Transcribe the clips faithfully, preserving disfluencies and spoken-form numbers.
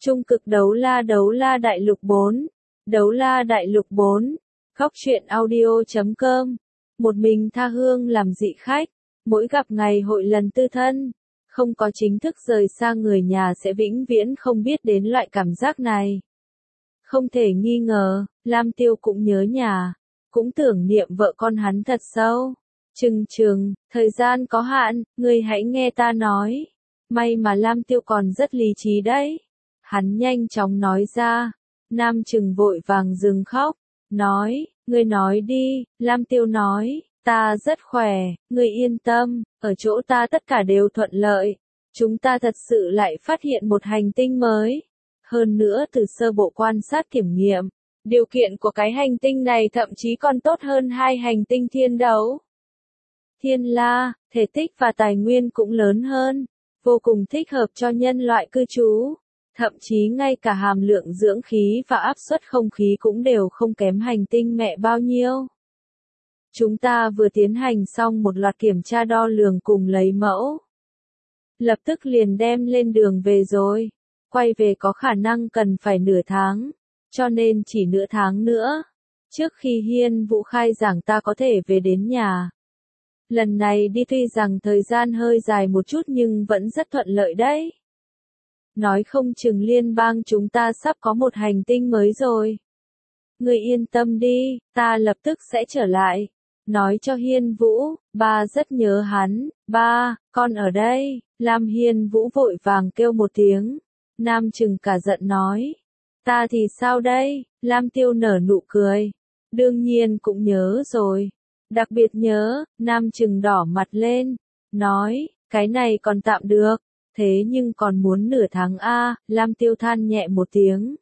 Trung cực đấu la đấu la đại lục bốn. Đấu la đại lục bốn. Góc truyện audio chấm com. Một mình tha hương làm dị khách. Mỗi gặp ngày hội lần tư thân. Không có chính thức rời xa người nhà sẽ vĩnh viễn không biết đến loại cảm giác này. Không thể nghi ngờ, Lam Tiêu cũng nhớ nhà. Cũng tưởng niệm vợ con hắn thật sâu. Chừng chừng, thời gian có hạn, ngươi hãy nghe ta nói. May mà Lam Tiêu còn rất lý trí đấy. Hắn nhanh chóng nói ra. Nam Trừng vội vàng dừng khóc. Nói, ngươi nói đi, Lam Tiêu nói, ta rất khỏe, ngươi yên tâm, ở chỗ ta tất cả đều thuận lợi. Chúng ta thật sự lại phát hiện một hành tinh mới. Hơn nữa từ sơ bộ quan sát kiểm nghiệm, điều kiện của cái hành tinh này thậm chí còn tốt hơn hai hành tinh thiên đấu. Thiên La, thể tích và tài nguyên cũng lớn hơn, vô cùng thích hợp cho nhân loại cư trú. Thậm chí ngay cả hàm lượng dưỡng khí và áp suất không khí cũng đều không kém hành tinh mẹ bao nhiêu. Chúng ta vừa tiến hành xong một loạt kiểm tra đo lường cùng lấy mẫu. Lập tức liền đem lên đường về rồi. Quay về có khả năng cần phải nửa tháng. Cho nên chỉ nửa tháng nữa. Trước khi Hiên Vũ khai giảng ta có thể về đến nhà. Lần này đi tuy rằng thời gian hơi dài một chút nhưng vẫn rất thuận lợi đấy. Nói không chừng liên bang chúng ta sắp có một hành tinh mới rồi. Ngươi yên tâm đi, ta lập tức sẽ trở lại. Nói cho Hiên Vũ, ba rất nhớ hắn, ba, con ở đây. Lam Hiên Vũ vội vàng kêu một tiếng. Nam Trừng cả giận nói. Ta thì sao đây? Lam Tiêu nở nụ cười. Đương nhiên cũng nhớ rồi. Đặc biệt nhớ, Nam Trừng đỏ mặt lên. Nói, cái này còn tạm được. Thế nhưng còn muốn nửa tháng a, Lam Tiêu than nhẹ một tiếng.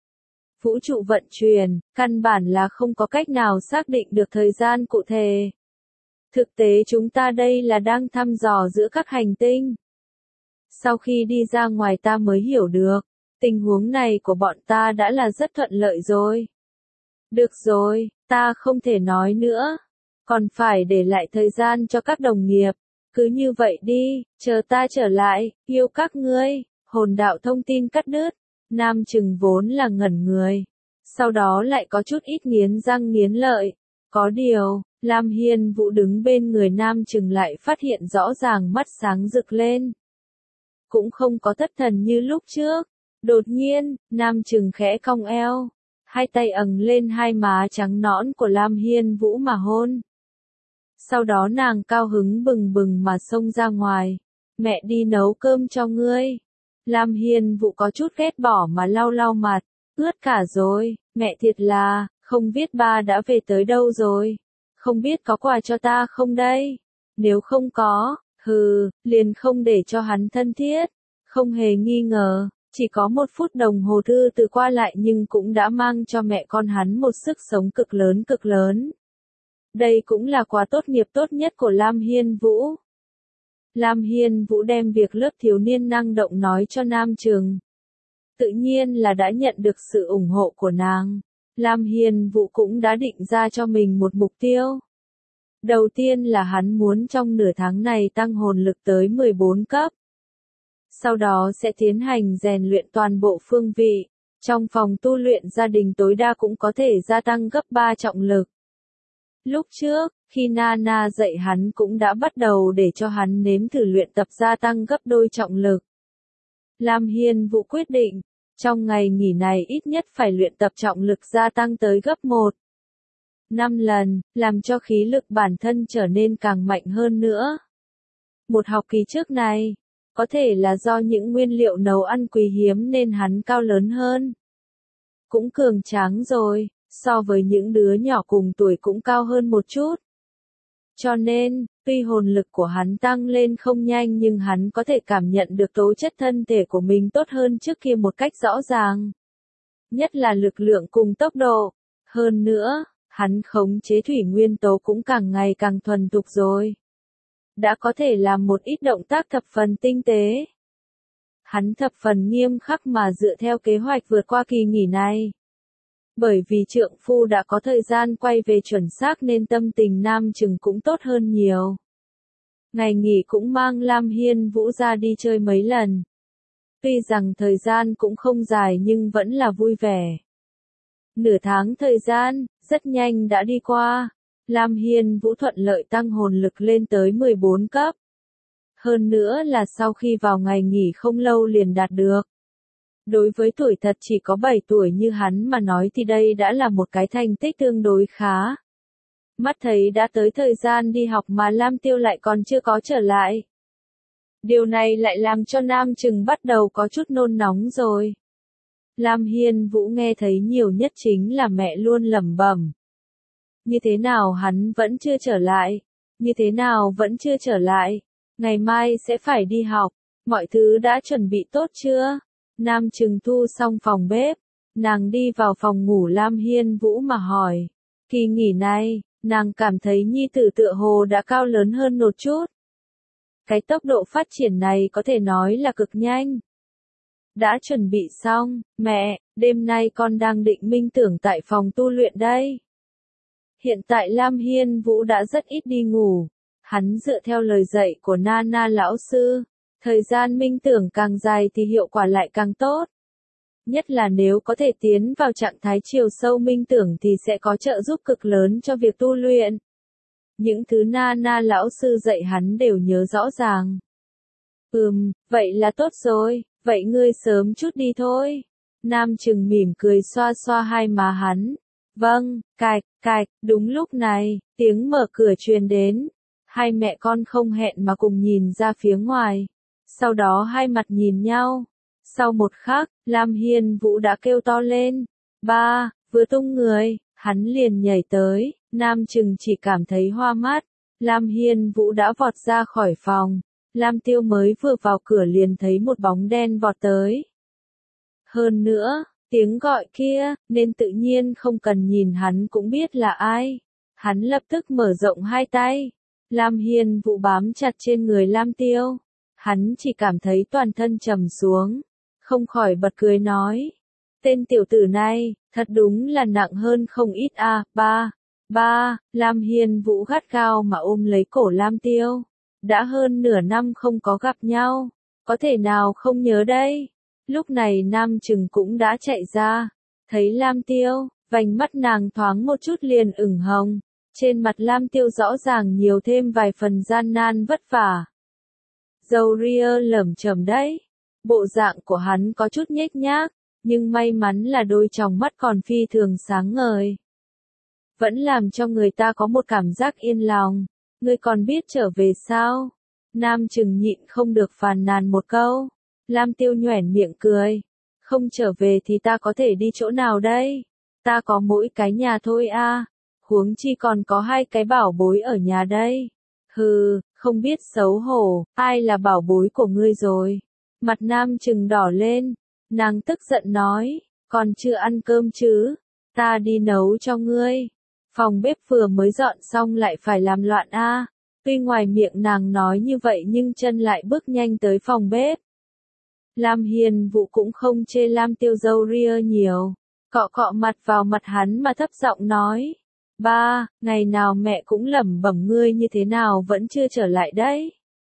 Vũ trụ vận chuyển, căn bản là không có cách nào xác định được thời gian cụ thể. Thực tế chúng ta đây là đang thăm dò giữa các hành tinh. Sau khi đi ra ngoài ta mới hiểu được, tình huống này của bọn ta đã là rất thuận lợi rồi. Được rồi, ta không thể nói nữa. Còn phải để lại thời gian cho các đồng nghiệp. Cứ như vậy đi, chờ ta trở lại, yêu các ngươi. Hồn đạo thông tin cắt đứt. Nam Trừng vốn là ngẩn người. Sau đó lại có chút ít nghiến răng nghiến lợi. Có điều, Lam Hiên Vũ đứng bên người Nam Trừng lại phát hiện rõ ràng mắt sáng rực lên. Cũng không có thất thần như lúc trước. Đột nhiên, Nam Trừng khẽ cong eo. Hai tay ầng lên hai má trắng nõn của Lam Hiên Vũ mà hôn. Sau đó nàng cao hứng bừng bừng mà xông ra ngoài. Mẹ đi nấu cơm cho ngươi. Lam Hiên Vũ có chút ghét bỏ mà lau lau mặt. Ướt cả rồi, mẹ thiệt là, không biết ba đã về tới đâu rồi. Không biết có quà cho ta không đây? Nếu không có, hừ, liền không để cho hắn thân thiết. Không hề nghi ngờ, chỉ có một phút đồng hồ thư từ qua lại nhưng cũng đã mang cho mẹ con hắn một sức sống cực lớn cực lớn. Đây cũng là quà tốt nghiệp tốt nhất của Lam Hiên Vũ. Lam Hiên Vũ đem việc lớp thiếu niên năng động nói cho Nam Trừng. Tự nhiên là đã nhận được sự ủng hộ của nàng. Lam Hiên Vũ cũng đã định ra cho mình một mục tiêu. Đầu tiên là hắn muốn trong nửa tháng này tăng hồn lực tới mười bốn cấp. Sau đó sẽ tiến hành rèn luyện toàn bộ phương vị. Trong phòng tu luyện gia đình tối đa cũng có thể gia tăng gấp ba trọng lực. Lúc trước, khi Nana dạy hắn cũng đã bắt đầu để cho hắn nếm thử luyện tập gia tăng gấp đôi trọng lực. Lam Hiên Vũ quyết định, trong ngày nghỉ này ít nhất phải luyện tập trọng lực gia tăng tới gấp một. năm lần, làm cho khí lực bản thân trở nên càng mạnh hơn nữa. Một học kỳ trước này, có thể là do những nguyên liệu nấu ăn quý hiếm nên hắn cao lớn hơn. Cũng cường tráng rồi. So với những đứa nhỏ cùng tuổi cũng cao hơn một chút. Cho nên, tuy hồn lực của hắn tăng lên không nhanh nhưng hắn có thể cảm nhận được tố chất thân thể của mình tốt hơn trước kia một cách rõ ràng. Nhất là lực lượng cùng tốc độ. Hơn nữa, hắn khống chế thủy nguyên tố cũng càng ngày càng thuần thục rồi. Đã có thể làm một ít động tác thập phần tinh tế. Hắn thập phần nghiêm khắc mà dựa theo kế hoạch vượt qua kỳ nghỉ này. Bởi vì trượng phu đã có thời gian quay về chuẩn xác nên tâm tình Nam Trừng cũng tốt hơn nhiều. Ngày nghỉ cũng mang Lam Hiên Vũ ra đi chơi mấy lần. Tuy rằng thời gian cũng không dài nhưng vẫn là vui vẻ. Nửa tháng thời gian, rất nhanh đã đi qua. Lam Hiên Vũ thuận lợi tăng hồn lực lên tới mười bốn cấp. Hơn nữa là sau khi vào ngày nghỉ không lâu liền đạt được. Đối với tuổi thật chỉ có bảy tuổi như hắn mà nói thì đây đã là một cái thành tích tương đối khá. Mắt thấy đã tới thời gian đi học mà Lam Tiêu lại còn chưa có trở lại. Điều này lại làm cho Nam Trừng bắt đầu có chút nôn nóng rồi. Lam Hiên Vũ nghe thấy nhiều nhất chính là mẹ luôn lẩm bẩm. Như thế nào hắn vẫn chưa trở lại? Như thế nào vẫn chưa trở lại? Ngày mai sẽ phải đi học. Mọi thứ đã chuẩn bị tốt chưa? Nam Trừng thu xong phòng bếp. Nàng đi vào phòng ngủ Lam Hiên Vũ mà hỏi. Kỳ nghỉ này, nàng cảm thấy nhi tử tựa hồ đã cao lớn hơn một chút. Cái tốc độ phát triển này có thể nói là cực nhanh. Đã chuẩn bị xong, mẹ, đêm nay con đang định minh tưởng tại phòng tu luyện đây. Hiện tại Lam Hiên Vũ đã rất ít đi ngủ. Hắn dựa theo lời dạy của Nana lão sư. Thời gian minh tưởng càng dài thì hiệu quả lại càng tốt. Nhất là nếu có thể tiến vào trạng thái chiều sâu minh tưởng thì sẽ có trợ giúp cực lớn cho việc tu luyện. Những thứ Nana lão sư dạy hắn đều nhớ rõ ràng. Ừm, vậy là tốt rồi, vậy ngươi sớm chút đi thôi. Nam Trừng mỉm cười xoa xoa hai má hắn. Vâng, cạch, cạch, đúng lúc này, tiếng mở cửa truyền đến. Hai mẹ con không hẹn mà cùng nhìn ra phía ngoài. Sau đó hai mặt nhìn nhau. Sau một khắc, Lam Hiên Vũ đã kêu to lên. Ba, vừa tung người, hắn liền nhảy tới. Nam Trừng chỉ cảm thấy hoa mắt. Lam Hiên Vũ đã vọt ra khỏi phòng. Lam Tiêu mới vừa vào cửa liền thấy một bóng đen vọt tới. Hơn nữa, tiếng gọi kia, nên tự nhiên không cần nhìn hắn cũng biết là ai. Hắn lập tức mở rộng hai tay. Lam Hiên Vũ bám chặt trên người Lam Tiêu. Hắn chỉ cảm thấy toàn thân trầm xuống. Không khỏi bật cười nói. Tên tiểu tử này, thật đúng là nặng hơn không ít à, ba. Ba, Lam Hiên Vũ gắt gao mà ôm lấy cổ Lam Tiêu. Đã hơn nửa năm không có gặp nhau. Có thể nào không nhớ đây? Lúc này Nam Trừng cũng đã chạy ra. Thấy Lam Tiêu, vành mắt nàng thoáng một chút liền ửng hồng. Trên mặt Lam Tiêu rõ ràng nhiều thêm vài phần gian nan vất vả. Dâu ria lởm chởm đấy. Bộ dạng của hắn có chút nhếch nhác, nhưng may mắn là đôi tròng mắt còn phi thường sáng ngời. Vẫn làm cho người ta có một cảm giác yên lòng. Ngươi còn biết trở về sao? Nam Trừng nhịn không được phàn nàn một câu. Lam Tiêu nhoẻn miệng cười. Không trở về thì ta có thể đi chỗ nào đây? Ta có mỗi cái nhà thôi a. Huống chi còn có hai cái bảo bối ở nhà đây. Hừ, không biết xấu hổ, ai là bảo bối của ngươi rồi? Mặt Nam Trừng đỏ lên. Nàng tức giận nói, còn chưa ăn cơm chứ? Ta đi nấu cho ngươi. Phòng bếp vừa mới dọn xong lại phải làm loạn a. Tuy ngoài miệng nàng nói như vậy nhưng chân lại bước nhanh tới phòng bếp. Lam Hiên Vũ cũng không chê Lam Tiêu dâu ria nhiều. Cọ cọ mặt vào mặt hắn mà thấp giọng nói. Ba, ngày nào mẹ cũng lẩm bẩm ngươi như thế nào vẫn chưa trở lại đấy.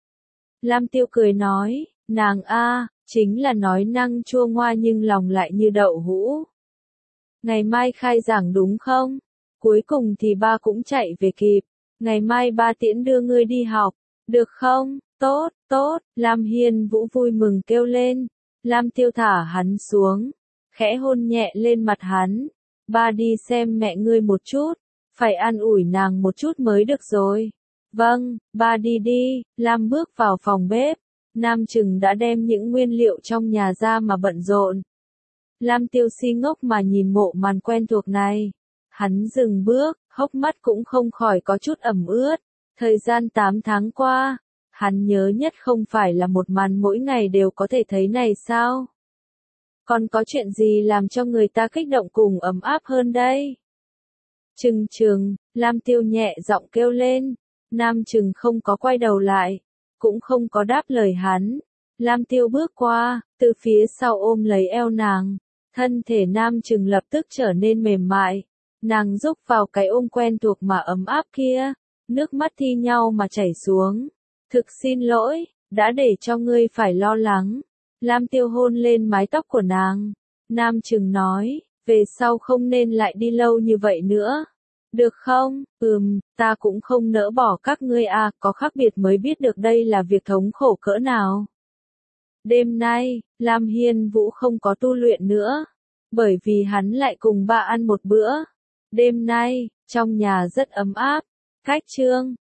Lam Tiêu cười nói, nàng a, chính là nói năng chua ngoa nhưng lòng lại như đậu hũ. Ngày mai khai giảng đúng không? Cuối cùng thì ba cũng chạy về kịp. Ngày mai ba tiễn đưa ngươi đi học, được không? Tốt, tốt, Lam Hiên Vũ vui mừng kêu lên. Lam Tiêu thả hắn xuống, khẽ hôn nhẹ lên mặt hắn. Ba đi xem mẹ ngươi một chút, phải an ủi nàng một chút mới được rồi. Vâng, ba đi đi. Lam bước vào phòng bếp. Nam Trừng đã đem những nguyên liệu trong nhà ra mà bận rộn. Lam Tiêu si ngốc mà nhìn mộ màn quen thuộc này. Hắn dừng bước, hốc mắt cũng không khỏi có chút ẩm ướt. Thời gian tám tháng qua, hắn nhớ nhất không phải là một màn mỗi ngày đều có thể thấy này sao? Còn có chuyện gì làm cho người ta kích động cùng ấm áp hơn đây? Trừng Trừng, Lam Tiêu nhẹ giọng kêu lên. Nam Trừng không có quay đầu lại, cũng không có đáp lời hắn. Lam Tiêu bước qua, từ phía sau ôm lấy eo nàng. Thân thể Nam Trừng lập tức trở nên mềm mại. Nàng rúc vào cái ôm quen thuộc mà ấm áp kia. Nước mắt thi nhau mà chảy xuống. Thực xin lỗi, đã để cho ngươi phải lo lắng. Lam Tiêu hôn lên mái tóc của nàng. Nam Trừng nói, về sau không nên lại đi lâu như vậy nữa. Được không? Ừm, ta cũng không nỡ bỏ các ngươi à, có khác biệt mới biết được đây là việc thống khổ cỡ nào. Đêm nay, Lam Hiên Vũ không có tu luyện nữa, bởi vì hắn lại cùng ba ăn một bữa. Đêm nay, trong nhà rất ấm áp. Cách chương